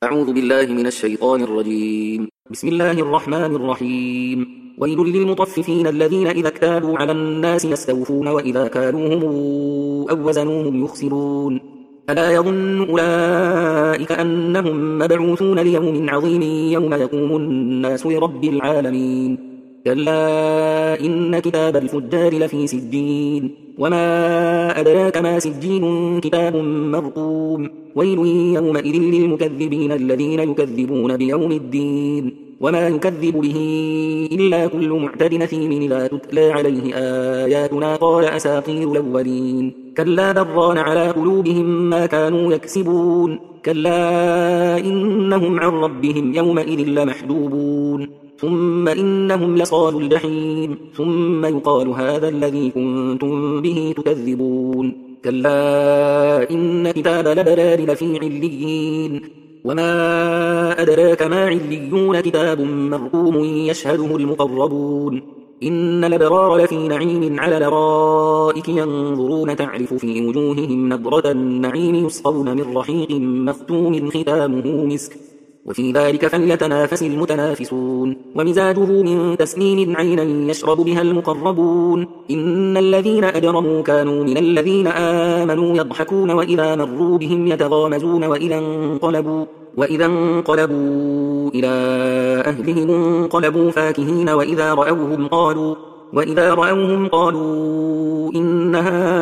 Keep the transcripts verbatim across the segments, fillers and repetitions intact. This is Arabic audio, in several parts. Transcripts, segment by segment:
أعوذ بالله من الشيطان الرجيم. بسم الله الرحمن الرحيم. ويل للمطففين الذين إذا اكتالوا على الناس يستوفون وإذا كالوهم أو وزنوهم يخسرون. ألا يظن أولئك أنهم مبعوثون ليوم عظيم يوم يقوم الناس لرب العالمين. كلا إن كتاب الفجار لفي سجين. وما أدراك ما سجين كتاب مرقوم. ويل يومئذ للمكذبين الذين يكذبون بيوم الدين. وما يكذب به إلا كل معتد نثيم إذا تتلى عليه آياتنا قال أساطير الأولين. كلا بل ران على قلوبهم ما كانوا يكسبون. كلا إنهم عن ربهم يومئذ لمحجوبون. ثم إنهم لصالوا الجحيم. ثم يقال هذا الذي كنتم به تكذبون. كلا إن كتاب الأبرار لفي عليين. وما أدراك ما عليون كتاب مرقوم يشهده المقربون. إن الأبرار لفي نعيم على الأرائك ينظرون تعرف في وجوههم نضرة النعيم يسقون من رحيق مختوم ختامه مسك وفي ذلك فليتنافس المتنافسون. ومزاجه من تسنيم عينا يشرب بها المقربون. إن الذين أجرموا كانوا من الذين آمنوا يضحكون وإذا مروا بهم يتغامزون وإذا انقلبوا, وإذا انقلبوا إلى أهلهم انقلبوا فاكهين وإذا رأوهم قالوا وإذا رأوهم قالوا إن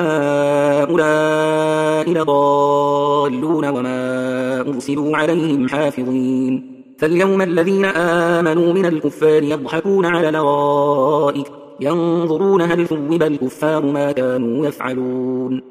هؤلاء لضالون وما أرسلوا عليهم حافظين. فاليوم الذين آمنوا من الكفار يضحكون على الأرائك ينظرون هل ثوب الكفار ما كانوا يفعلون.